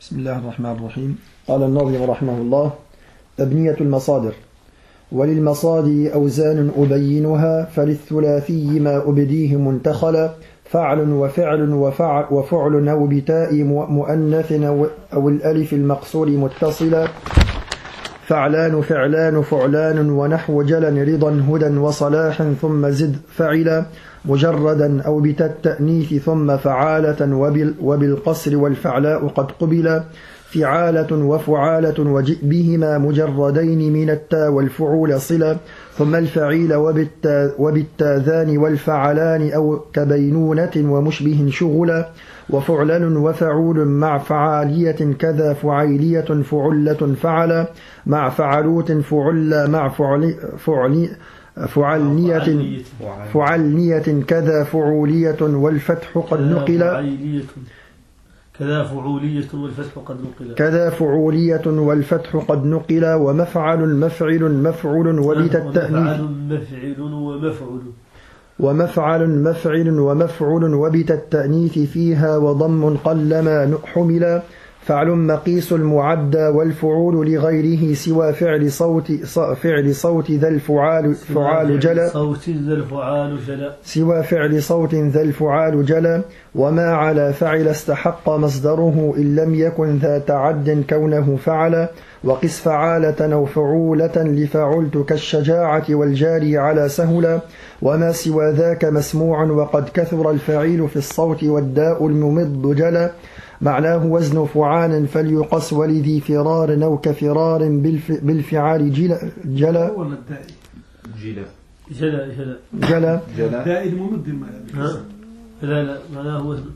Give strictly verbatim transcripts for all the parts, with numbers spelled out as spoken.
بسم الله الرحمن الرحيم. قال الناظم رحمه الله: أبنية المصادر. وللمصادر أوزان أبينها، فللثلاثي ما أبديه منتخلا، فعل وفعل وفعل, وفعل أو بتاء مؤنث أو الألف المقصور متصلا، فعلان فعلان فعلان ونحو جلا رضا هدى وصلاح، ثم زد فعلا مجردا أو بتاء التأنيث، ثم فعالة وبالقصر والفعلاء قد قبلا، فعالة وفعالة وجئ بهما مجردين من التاء والفعول صلا، ثم الفعيل وبالتاذان والفعلان أو كبينونة ومشبه شغلا، وفعلن وفعول مع فعالية كذا فعيلية فعلة فعلا، مع فعلوت فعلا مع فعل فعل فعلنية فعلنية كذا فعولية والفتح قد نقل كذا فعولية والفتح قد نقل كذا فعولية والفتح قد نقل ومفعل مفعل مفعول وبت التأنيث مفعل ومفعل ومفعل مفعل ومفعول وبت التأنيث فيها وضم قلما حملا، فعل مقيس المعدى والفعول لغيره سوى فعل صوت فعل صوت ذا الفعال فعال جلا صوت ذا الفعال جلا سوى فعل صوت ذا الفعال جلا، وما على فعل استحق مصدره إن لم يكن ذا تعد كونه فعل، وقس فعالة أو فعولة لفعلت كالشجاعة والجاري على سهلا، وما سوى ذاك مسموع وقد كثر الفعيل في الصوت والداء الممض جلا، معناه وزن فعال فليقص ولذي فرار أو كفرار بالفعال جلا جلا جلا جلا جلا جلا جلا الممض لا لا معناه وزن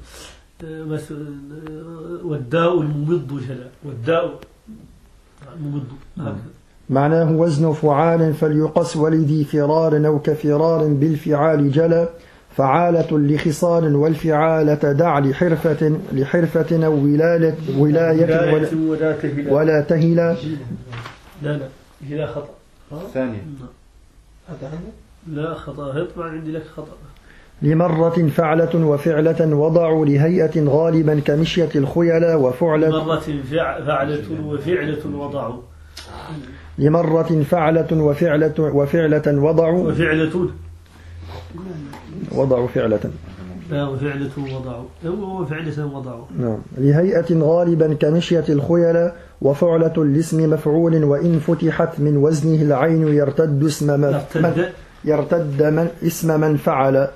والداء الممض جلا والداء الممض معناه وزن فعال فليقص ولذي فرار أو كفرار بالفعال جلا، فعالة لخصال والفعالة دع لحرفة لحرفة أو ولاية ولاية ولا, ولا تهلا. لا لا هلا خطأ ثانية لا خطأ يطبع عندي لك خطأ. لمرة فعلة وفعلة وضعوا لهيئة غالبا كمشية الخيلاء وفعلة لمرة فعلة وفعلة وضعوا لمرة فعلة وفعلة وفعلة وضعوا وفعلة وضعوا فعلة لا وفعلة وضعوا وفعلة وضعوا نعم. لهيئة غالبا كمشية الخيلاء وفعلة لاسم مفعول وإن فتحت من وزنه العين يرتد اسم من يرتد, يرتد من اسم من فعل. نعم.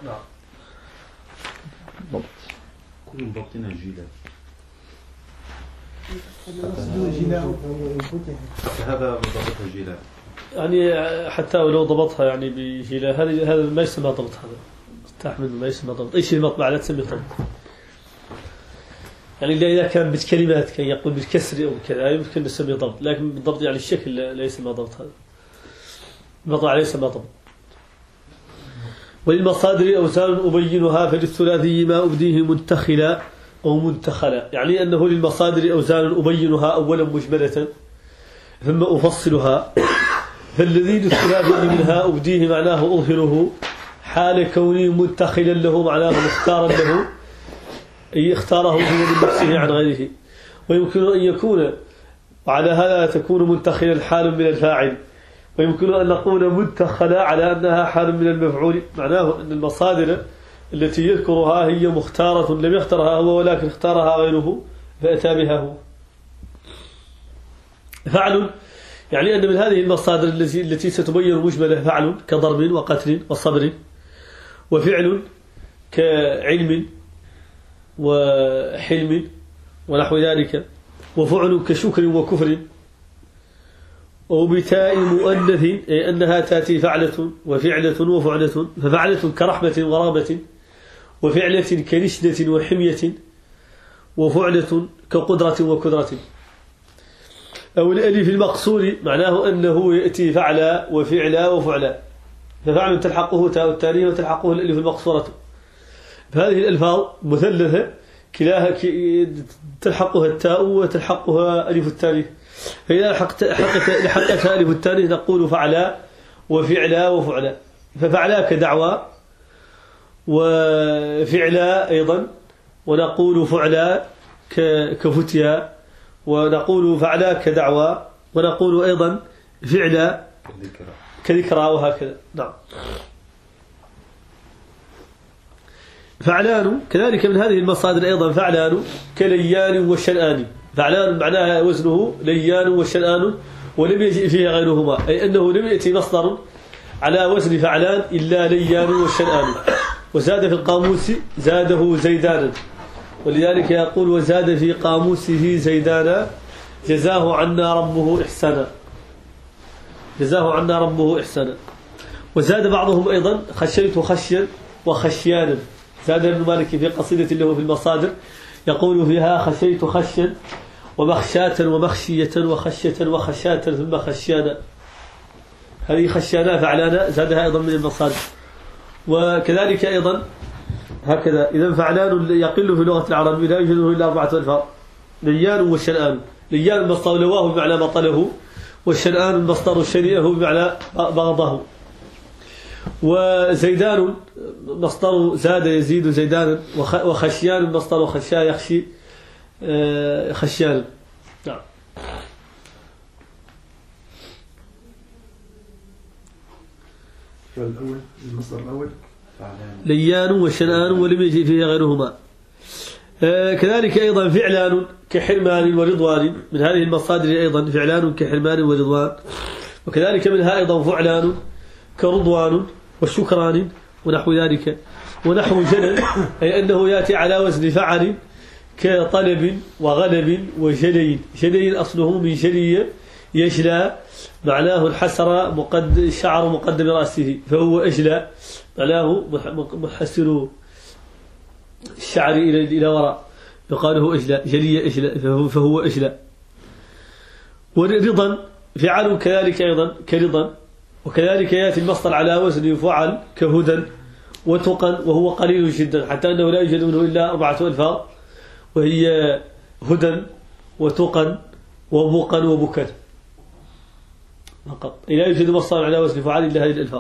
كل ضبطنا جيلا هذا ضبطها جيلا يعني حتى ولو ضبطها يعني بجيلا هذا هذا ما يسمى ضبط، هذا تحمل ما يسمى ضبط، أي شيء مطبع لا تسمي ضبط. يعني إذا كان بالكلمات كي يقول بالكسر أو كذا يمكن نسميه ضبط، لكن بالضبط يعني الشكل لا يسمى ضبط، هذا المطبع لا يسمى ضبط. وللمصادر أوزان أبينها فللثلاثي ما أبديه منتخلا أو منتخلا، يعني أنه للمصادر أوزان أبينها أولا مجملة ثم أفصلها، فالذي للثلاثي منها أبديه معناه أظهره حال كونه منتخلا له معناه مختارا له، أي اختاره هو من نفسه عن غيره، ويمكن أن يكون وعلى هذا تكون منتخلا حال من الفاعل، ويمكن أن نقول منتخلا على أنها حال من المفعول، معناه أن المصادر التي يذكرها هي مختارة لم يختارها هو ولكن اختارها غيره فأتى بها هو. فعل يعني أن من هذه المصادر التي التي ستبين مجملة فعل كضرب وقتل وصبر، وفعل كعلم وحلم ونحو ذلك، وفعل كشكر وكفر، وبتاء مؤنث أي أنها تأتي فعلة وفعلة وفعلة، ففعلة كرحمة ورغبة، وفعلة كنشدة وحمية، وفعلة كقدرة وكدرة. أو الألف المقصور معناه أنه يأتي فعلا وفعلا وفعلا، ففعل تلحقه تاء التانية وتلحقه الألف المقصورة. فهذه الألفاظ مثلثة كلاها تلحقها التاء وتلحقها ألف التانية، فإذا لحقتها ألف التانية نقول فعلا وفعلا وفعلا، ففعلا كدعوى وفعلا أيضا، ونقول فعلا كفتيا ونقول فعلا كدعوى، ونقول أيضا فعلا كذكرى وهكذا. نعم. فعلان كذلك من هذه المصادر أيضا فعلان كليان وشنآن. فعلان معناها وزنه ليان وشنآن، ولم يجئ فيها غيرهما، أي أنه لم يأتي مصدر على وزن فعلان إلا ليان وشنآن. وزاد في القاموس زاده زيدانا، ولذلك يقول وزاد في قاموسه زيدانا جزاه عنا ربه إحسانا، جزاه عنا ربه إحسانا. وزاد بعضهم أيضا خشيت خشيا وخشيانا. زاد ابن مالك في قصيدة له في المصادر يقول فيها خشيت خشيا ومخشاة ومخشية وخشية وخشاة ثم خشيانا. هذه خشيانا فعلانا زادها أيضا من المصادر. وكذلك أيضا هكذا. إذا فعلان يقل في لغة العرب لا يوجده إلا أربعة ألفاظ: ليان وشنآن. ليان مصدر لواه بمعنى بطله، والشنآن مصدر شنئه بمعنى بغضه. وزيدان مصدر زاد يزيد زيدانا، وخشيان مصدر خشا يخشي خشيانا. نعم. الأول المصدر الأول ليان وشنآن ولم يجي فيه غيرهما. كذلك أيضا فعلان كحرمان ورضوان. من هذه المصادر أيضا فعلان كحرمان ورضوان. وكذلك منها أيضا فعلان كرضوان وشكران ونحو ذلك. ونحو جلل أي أنه يأتي على وزن فعل كطلب وغلب وجلي. جلي أصله من جلي يجلى، معناه الحسر مقد شعر مقدم رأسه فهو أجلى، معناه محسر الشعر إلى إلى وراء، يقال هو أجلى، جلي أجلى فهو أجلى. ورضا فعل كذلك أيضا كرضا. وكذلك يأتي المصدر على وزن فعل كهدى وتقا، وهو قليل جدا حتى أنه لا يوجد منه إلا أربعة ألفاظ، وهي هدى وتقا وبقا وبكا فقط. لا يوجد مصدر على وزن فعل إلا هذه الألفاظ.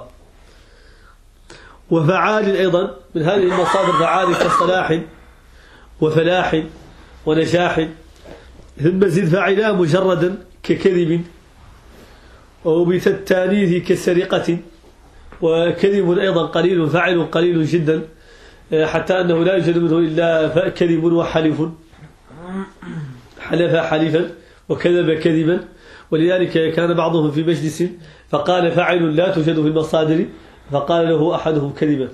وفعال أيضا من هذه المصادر فعال كصلاح وفلاح ونجاح. ثم زد فاعلا مجردا ككذب، وبث التانيث كسرقة. وكذب أيضا قليل، فاعل قليل جدا حتى أنه لا يوجد منه إلا كذب وحلف، حلف حلفا وكذب كذبا. ولذلك كان بعضهم في مجلس فقال فاعل لا توجد في المصادر، فقال له أحدهم كذبا.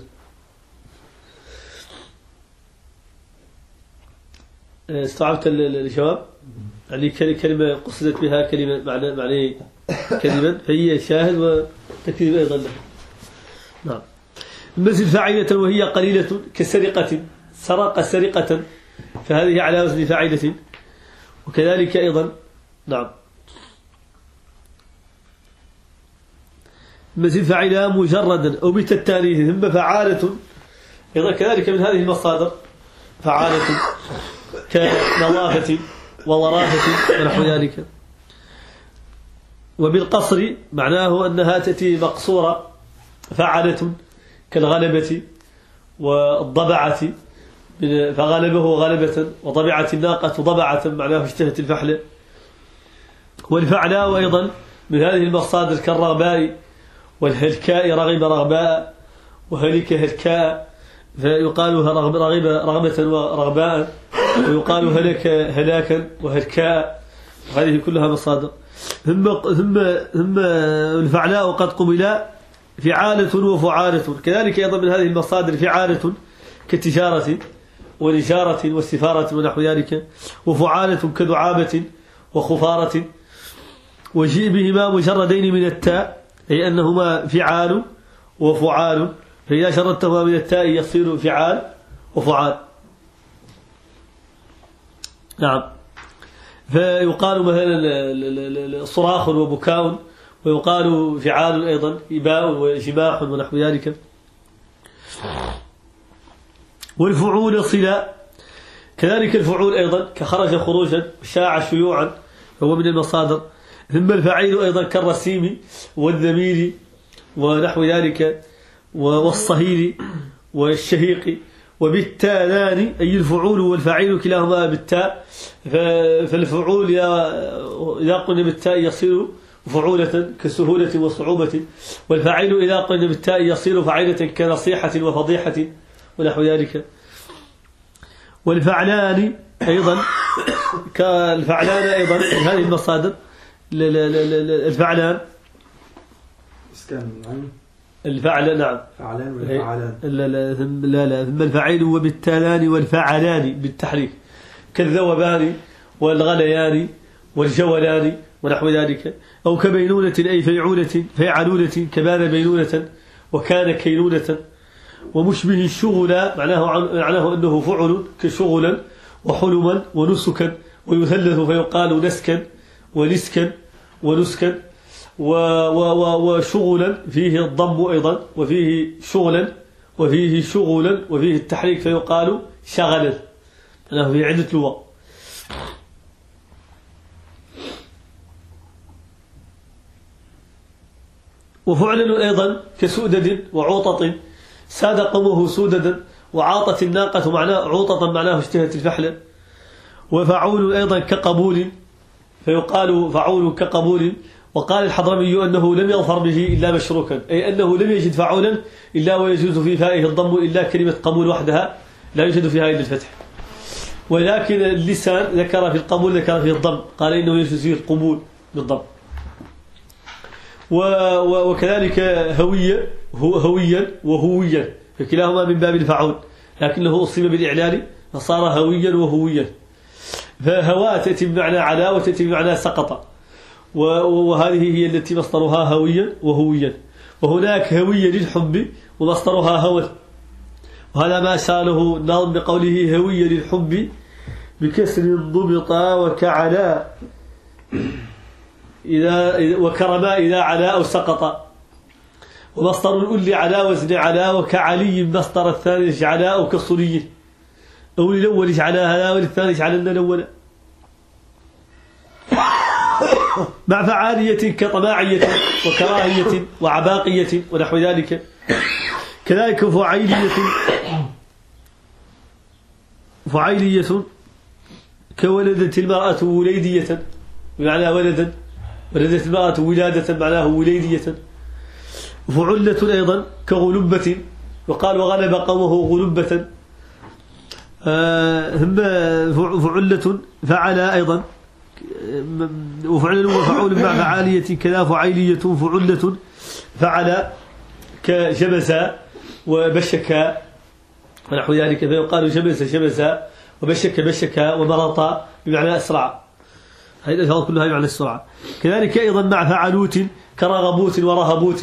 استوعبت الجواب؟ يعني كلمة قصدت بها كلمة معنى معنى كذبا، فهي شاهد وتكذيب أيضا له. نعم. مثل فاعلة وهي قليلة كسرقة، سرق سرقة، فهذه على وزن فاعلة. وكذلك أيضا نعم مثل فاعلة مجردا أو بتاليه. ثم فعالة أيضا كذلك من هذه المصادر فعالة كنظافة وظرافة ونحو ذلك. وبالقصر معناه أنها تأتي مقصورة، فعالة كالغلبة والضبعة، فغلبه غلبة وضبعت الناقة ضبعة، معناه اشتهت الفحل. والفعلاء أيضا من هذه المصادر كالرغباء والهلكاء، رغب رغباء وهلك هلكاء، فيقال رغب رغبة ورغباء، ويقال هلك هلاكا وهلكاء. هذه كلها مصادر. ثم ثم ثم الفعلاء قد قبل فعالة وفعالة. كذلك أيضا من هذه المصادر فعالة كالتجارة ونجارة والسفارة ونحو ذلك. وفعالة كدعابة وخفارة. وجيء بهما مجردين من التاء، أي أنهما فعال وفعال، فإذا شردتهما من التاء يصير فعال وفعال. نعم. فيقال مثلا صراخ وبكاء، ويقال فعال أيضا إباء وجماح ونحو ذلك. والفعول صلة، كذلك الفعول أيضا كخرج خروجا وشاع شيوعا، هو من المصادر. ثم الفعيل أيضا كالرسيم والذميل ونحو ذلك، والصهيل والشهيق وبالتالان أي الفعول والفاعل كلاهما بالتاء، فالفعول إذا قلنا بالتاء يصير فعولة كسهولة وصعوبة، والفاعل إذا قلنا بالتاء يصير فاعلة كنصيحة وفضيحة ونحو ذلك. والفعلان أيضا كالفعلان أيضا هذه المصادر. الفعلان الفعل نعم فعلان ولا فعلان؟ لا لا لا لا ثم الفعيل وبالتالان والفعلان بالتحريك كالذوبان والغليان والجولان ونحو ذلك. أو كبينونة أي فيعولة فيعلولة كبان بينونة وكان كينونة. ومشبه الشغل معناه معناه أنه فعل كشغلا وحلما ونسكا، ويثلث فيقال نسكا ونسكا ونسكا. وشغلا فيه الضم أيضا، وفيه شغلا وفيه شغلا وفيه التحريك فيقال شغلا، معناه في عدة لغة. وفعل أيضا كسؤدد وعوطة، ساد قومه سوددا وعاطت الناقة معناه عوطة معناه اشتهت الفحلة. وفعول أيضا كقبول فيقال فعول كقبول. وقال الحضرمي أنه لم يظفر به إلا مشروكا، أي أنه لم يجد فعولا إلا ويجوز في فائه الضم إلا كلمة قبول وحدها لا يوجد فيها إلا الفتح. ولكن اللسان ذكر في القبول ذكر في الضم، قال إنه يجوز فيه القبول بالضم. وكذلك هوية هويا وهويا فكلاهما من باب الفعول، لكنه أصيب بالإعلان فصار هويا وهويا. فهوا تأتي بمعنى علا وتأتي بمعنى سقط، وهذه هي التي مصدرها هويا وهويا. وهناك هوية للحب ومصدرها هوى، وهذا ما ساله الناظم بقوله هوية للحب بكسر ضبط وكعلا إذا وكرما إذا علا أو سقط. ومصدر الأول على وزن علا وكعلي مصدر الثاني علا أو كالصلي، أو الأول على هذا والثاني على الأول. مع فعالية كطماعية وكراهية وعباقية ونحو ذلك. كذلك فعيلية فعيلية كولدت المرأة وليدية بمعنى ولدا، ولدت المرأة ولادة معناه وليدية. فعلة أيضا كغلبة، وقال وغلب قومه غلبة. هم فعلة فعل أيضا، وفعل وفعول مع فعالية كذا فعيلية فعلة فعل كجبزا وبشكا ونحو ذلك، فيقال جبز جبزا وبشك بشكا ومرطا بمعنى أسرع. هذه الألفاظ كلها بمعنى السرعة. كذلك أيضا مع فعلوت كرغبوت ورهبوت.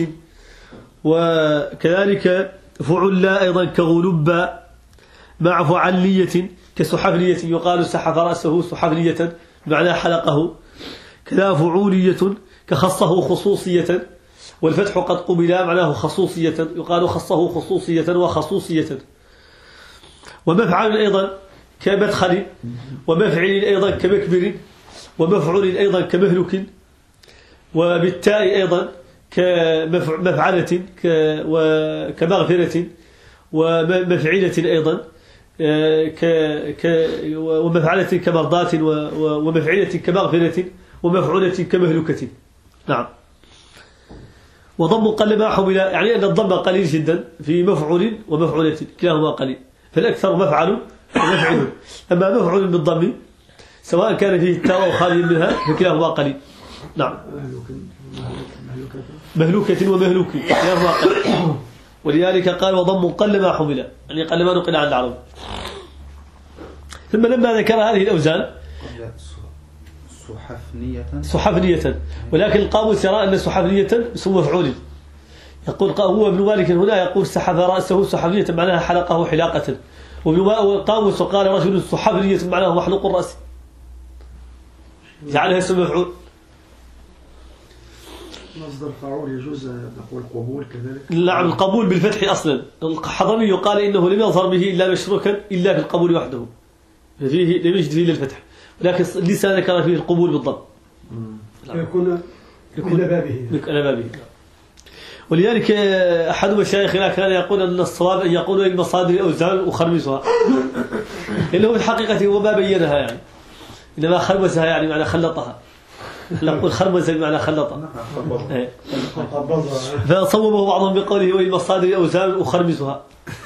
وكذلك فعل أيضا كغلب مع فعلية كسحفلية، يقال سحف رأسه سحفلية بمعنى حلقه. كذا فعولية كخصه خصوصية، والفتح قد قبل معناه خصوصية، يقال خصه خصوصية وخصوصية. ومفعل أيضا كمدخل، ومفعل أيضا كمكبر، ومفعول أيضا كمهلك. وبالتاء أيضا كمفعلة كمغفرة، ومفعلة أيضا ومفعلة كمرضاة، ومفعلة كمغفرة، ومفعولة كمهلكة. نعم. وضم قل ما حمل، يعني أن الضم قليل جدا في مفعول ومفعولة كلاهما قليل، فالأكثر مفعل ومفعل. أما مفعول بالضم سواء كان فيه التاء أو خالي منها فكلاهما قليل. نعم. مهلوكة ومهلوك كلاهما قليل. ولذلك قال وضم قل ما حمل، يعني قل ما نقل عن العرب. ثم لما ذكر هذه الأوزان سحفنية سحفنية، ولكن القاموس يرى أن سحفنية اسم مفعول. يقول هو ابن مالك هنا يقول سحف رأسه سحفنية معناها حلقه حلاقة، والقاموس قال رجل سحفنية معناه محلوق الرأس، جعلها اسم مفعول. مصدر فاعول يجوز نقول قبول كذلك. نعم القبول بالفتح أصلا. الحضرمي قال إنه لم يظهر به إلا مشروكا إلا في القبول وحده، فيه لم يجد فيه إلا الفتح، ولكن لسه ذكر فيه القبول بالضبط. يكون يكون بابه على بابه. ولذلك أحد مشايخنا كان يقول أن الصواب أن يقولوا المصادر الأوزان وخرمسها، إنه في الحقيقة هو ما بينها يعني، إنما خرمسها يعني معنى خلطها، نقول خرمسها بمعنى خلطها. فصوبه بعضهم بقوله والمصادر الأوزان وخرمسها.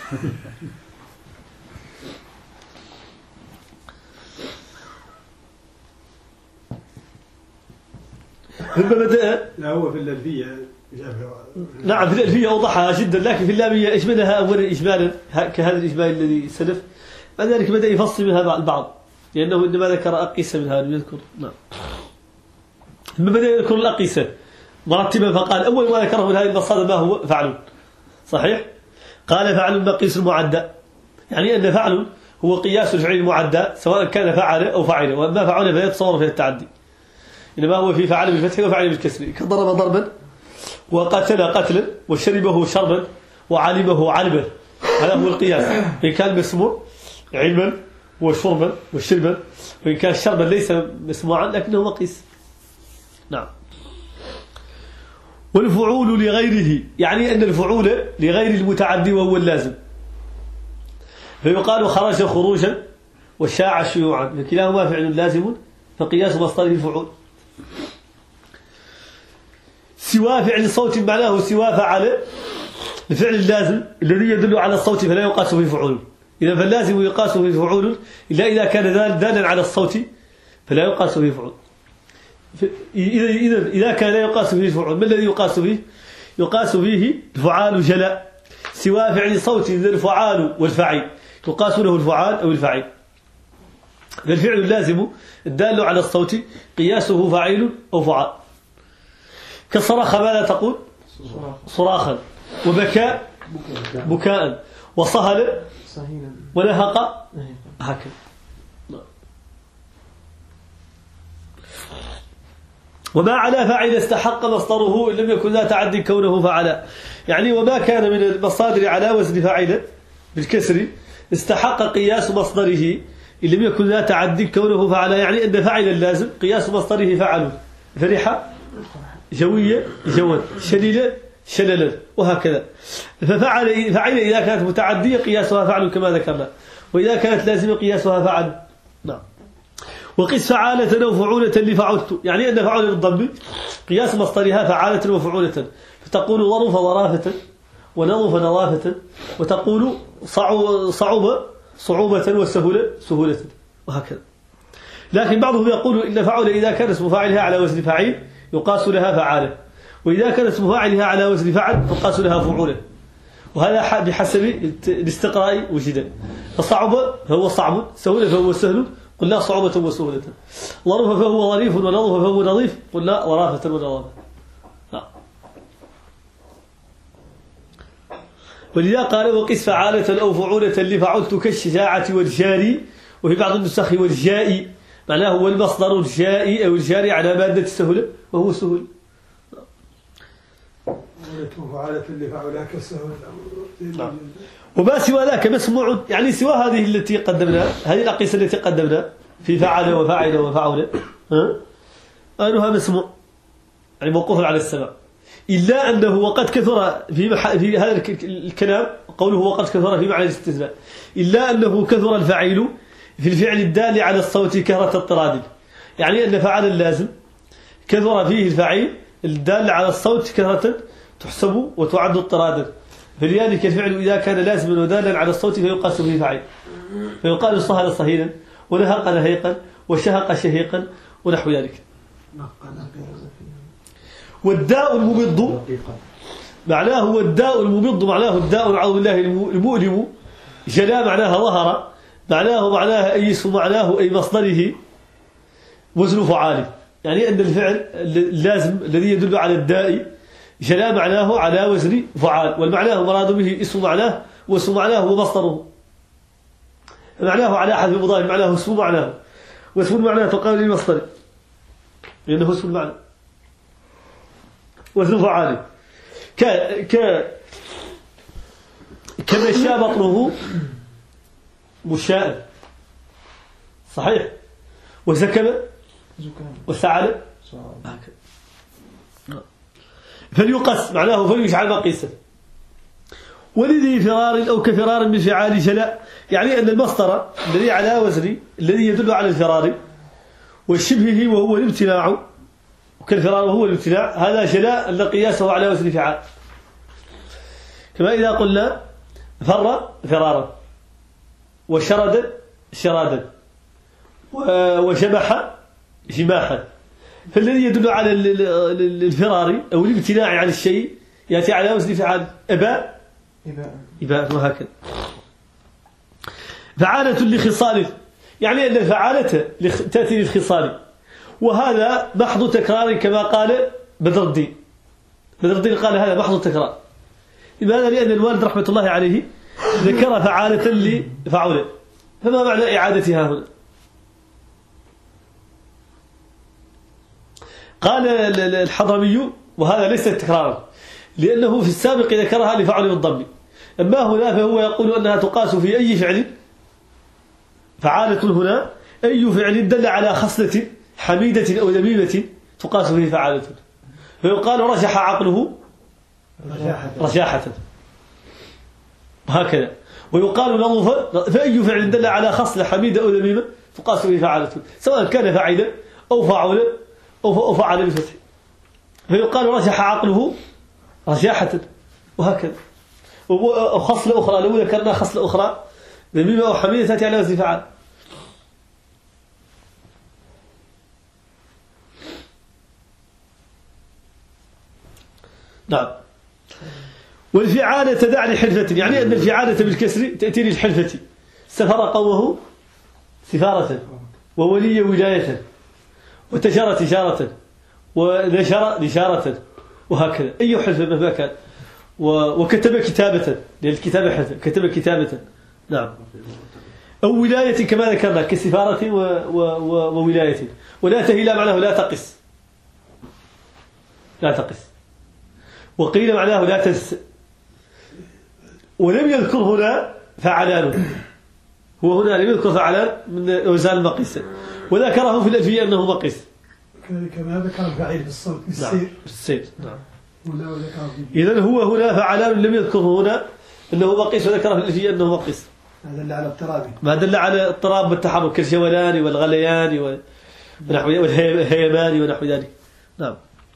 ثم بدأ لا هو في الألفية. نعم في الألفية أوضحها جدا، لكن في اللامية أجملها أولا إجمالا كهذا الإجمال الذي سلف، بعد ذلك بدأ يفصل منها البعض لأنه إنما ذكر أقيسة منها لم يذكر. نعم ثم بدأ يذكر الأقيسة مرتبا، فقال أول ما ذكره من هذه المصادر ما هو؟ فعل. صحيح؟ قال فعل مقيس المعدى، يعني أن فعل هو قياس الفعل المعدى سواء كان فعل أو فعل، وأما فعل فيتصور في التعدي، إنما هو في فعل بالفتح وفعل بالكسر، كضرب ضربا وقتل قتلا وشربه شربا وعلمه علما، هذا هو القياس. إن كان مسموع علما وشربا وشربا، وإن كان شربا ليس مسموعا لكنه مقيس. نعم. والفعول لغيره، يعني أن الفعول لغير المتعدي وهو اللازم، فيقال خرج خروجا وشاع شيوعا، فكلاهما فعل لازم فقياس مصدره الفعول. سوى فعل صوت معناه سوى فعل، الفعل اللازم الذي يدل على الصوت فلا يقاس به فعول، إذا فاللازم يقاس به فعول إلا إذا كان دالا على الصوت فلا يقاس به فعول. إذا إذا إذا كان لا يقاس به فعول، ما الذي يقاس به؟ يقاس به الفعال جلاء. سوى فعل صوت الفعال والفعيل يقاس له الفعال أو الفعيل. فالفعل اللازم الدال على الصوت قياسه فعيل أو فعال. كصرخ ماذا تقول؟ صراخا. وبكاء بكاء. وصهل ونهق هكذا. وما على فاعل استحق مصدره إن لم يكن لا تعدي كونه فعلا، يعني وما كان من المصادر على وزن فاعل بالكسر استحق قياس مصدره إن لم يكن لا تعدي كونه فعلا، يعني أن فاعل اللازم قياس مصدره فعل، فرحة جوية جوا، شليلة شللا، وهكذا. ففعل فعل إذا كانت متعدية قياسها فعل كما ذكرنا، وإذا كانت لازمة قياسها فعل. نعم. وقس فعالة أو فعولة لفعلت، يعني أن فعل بالضم قياس مصدرها فعالة وفعولة، فتقول ظرف ظرافة ونظف نظافة، وتقول صعوبة صعوبة وسهولة سهولة، وهكذا. لكن بعضهم يقول إن فعل إذا كان اسم فاعلها على وزن فعيل يقاس لها فعالة، وإذا كان اسم فاعلها على وزن فعل يقاس لها فعولة، وهذا بحسب الاستقراء وجدا. فصعب فهو صعب، سهولة فهو سهل، قلنا صعوبة وسهولة. ظرف فهو ظريف ونظف فهو نظيف، قلنا ظرافة ونظافة. ولذا قال وقس فعالة أو فعولة لفعلت كالشجاعة والجاري، وفي بعض النسخ والجائي، معناه هو المصدر الجائي أو الجاري على مادة السهولة وهو سهول. فعالة لفعلها كالسهولة. وما سوى ذاك مسموع، يعني سوى هذه التي قدمنا، هذه الأقيسة التي قدمنا في فعل وفاعل وفعل، ها أنها مسموع يعني موقوف على السماع، إلا أنه وقد كثر في في هذا الكلام قوله وقد كثر في معنى الاستثناء، إلا أنه كثر الفعيل في الفعل الدال على الصوت كثرة الطراد، يعني أن فعل اللازم كثر فيه الفعيل الدال على الصوت كثرة تحسب وتعد اضطرادا، فلذلك الفعل إذا كان لازما ودالا على الصوت فيقاس به فعيل، فيقال صهل صهيلا ونهق نهيقا وشهق شهيقا ونحو ذلك. والداء المبض معناه هو الداء المبض، معناه الداء عظم الله المؤلم، جلاء معناها ظهر، معناه معناه أي اسم، معناه أي مصدره وزن فعال، يعني أن الفعل اللازم الذي يدل على الداء جلاء معناه على وزن فعال، والمعناه مراد به اسم معناه، واسم معناه هو مصدره، معناه على حذف المضاف، معناه اسم معناه، واسم المعنى تقال للمصدر لأنه اسم المعنى وزن فعال. ك ك كمشى بطنه مشاء، صحيح، وزكم وسعل هكذا. فليقص معناه فليجعل مقيسا. ولذي فرار أو كفرار من فعال جلاء، يعني أن المصدر الذي على وزن الذي يدل على الفرار والشبه وهو الامتناع، وكالفرار وهو الامتناع، هذا جلاء أن قياسه على وزن فعال. كما إذا قلنا فر فرارا، وشرد شرادا، وجمح جماحا، فالذي يدل على الفرار أو الامتناع عن الشيء يأتي على وزن فعال. أباء إباء وهكذا. فعالة لخصال، يعني أن الفعالة تأتي للخصال، وهذا محض تكرار كما قال بدر الدين. بدر الدين قال هذا محض تكرار. لماذا؟ لأن الوالد رحمة الله عليه ذكر فعالة لفعولة، فما معنى إعادتها هنا؟ قال الحضرمي وهذا ليس تكرارا، لأنه في السابق ذكرها لفعل بالضم، أما هنا فهو يقول أنها تقاس في أي فعل. فعالة هنا أي فعل دل على خصلة حميدة أو ذميمة تقاس فيه فعالة، فيقال رجح عقله رجاحة وهكذا. ويقال نظف، فأي فعل دل على خصلة حميدة أو ذميمة تقاس فيه فعالة، سواء كان فاعلا أو فاعلا أو فعل بفتح، فيقال رجح عقله رجاحة وهكذا. وخصلة أخرى لو ذكرنا خصلة أخرى ذميمة أو حميدة تأتي على وزن فعال. نعم. والفعالة تدع لحلفة، يعني أن الفعالة بالكسر تأتي للحلفة. سفر قومه سفارة، وولي ولاية، وتجار تجارة، ونشر نشارة وهكذا. أي حلفة مهما كان. وكتب كتابة، للكتابة حلفة، كتب كتابة. نعم. أو ولاية كما ذكرنا كسفارة وولاية. ولا تهيل معناه لا تقس، لا تقس. وقيل معناه لا تنس. ولم يذكر هنا فعلان، هو هنا لم يذكر فعلان من أوزان المقيسة، وذكره في الألفية أنه مقيس. كما ذكر الفعيل بالصوت بالسير. نعم. بالسير. نعم. إذن هو هنا فعلان لم يذكره هنا أنه مقيس، وذكره في الألفية أنه مقيس. ما دل على اضطرابه، ما دل على اضطراب والتحرك كالجولان والغليان ونحو والهيمان ونحو ذلك. نعم.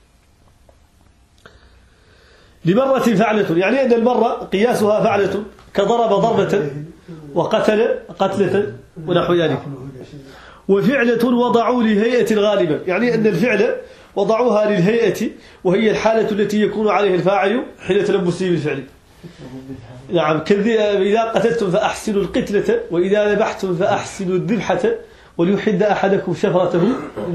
لمرة فعلة، يعني أن المرة قياسها فعلة، كضرب ضربة وقتل قتلة ونحو ذلك. وفعلة وضعوا لهيئة الغالبة، يعني أن الفعل وضعوها للهيئة، وهي الحالة التي يكون عليها الفاعل حين تلبسه بالفعل. نعم. إذا قتلتم فأحسنوا القتلة، وإذا ذبحتم فأحسنوا الذبحة، وليحد أحدكم شفرته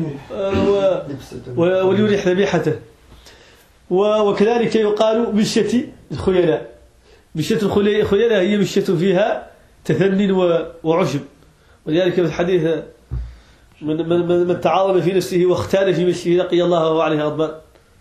وليريح ذبيحته. وكذلك يقال مشية الخيلاء. مشية الخيلاء هي مشية فيها تثنن وعشب، ولذلك في الحديث من, من, من تعاظم في نفسه واختال في مشيه لقي الله وهو عليه غضبان.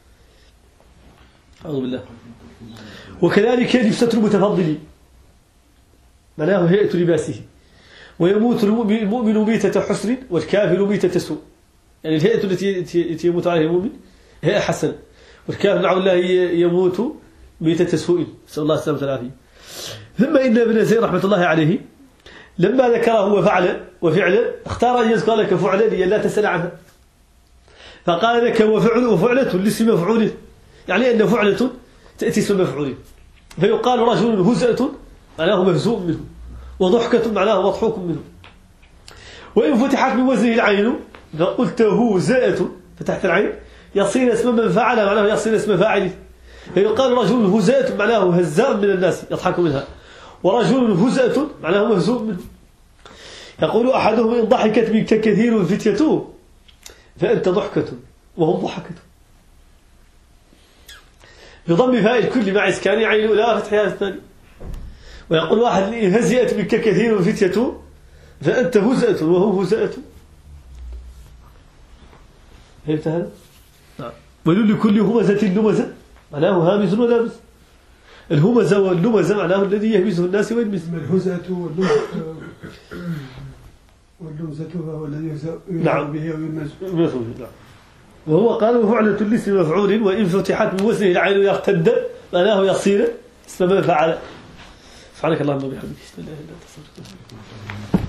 أعوذ بالله. وكذلك لبسة المتفضل معناه هيئة لباسه. ويموت المؤمن ميتة حسن والكافر ميتة سوء، يعني الهيئة التي يموت عليها المؤمن هيئة حسنة، والكافر نعم الله يموت ميتة سوء، نسأل الله السلامة والعافية. ثم إن ابن زيد رحمة الله عليه لما ذكره وفعل وفعل اختار أن يذكر لك فعلا لئلا تسأل عنها، فقال لك وفعل وفعلة لاسم مفعول، يعني أن فعلة تأتي اسم مفعول. فيقال رجل هزأة معناه مهزوء منه، وضحكة معناه مضحوك منه. وإن فتحت من وزنه العين فقلت هزأة فتحت العين يصير اسم من فعل معناه يصير اسم فاعل. فيقال رجل هزأة معناه هزاء من الناس يضحك منها، ورجل هزأة معناه مهزوء منه. يقول أحدهم إن ضحكت منك كثير فتيته فأنت ضحكة وهم ضحكة، بضم فاء الكل مع إسكان عين الأولى فتحها الثاني. ويقول واحد إن هزئت منك كثير فتيته فأنت هزأة وهم هزأة. فهمت هذا؟ نعم. ولكل همزة لمزة معناه هامز ولامز. الهمزة واللمزة معناه الذي يهمزه الناس ويلمز. الهزة واللمزة واللمزة هو الذي يهزأ نعم. به ويلمز. نعم. وهو قال وفعلة لاسم مفعول وإن فتحت من وزنه العين يرتد معناه يصير اسم من فعل. سبحانك اللهم وبحمدك اشهد ان لا اله الا انت استغفرك.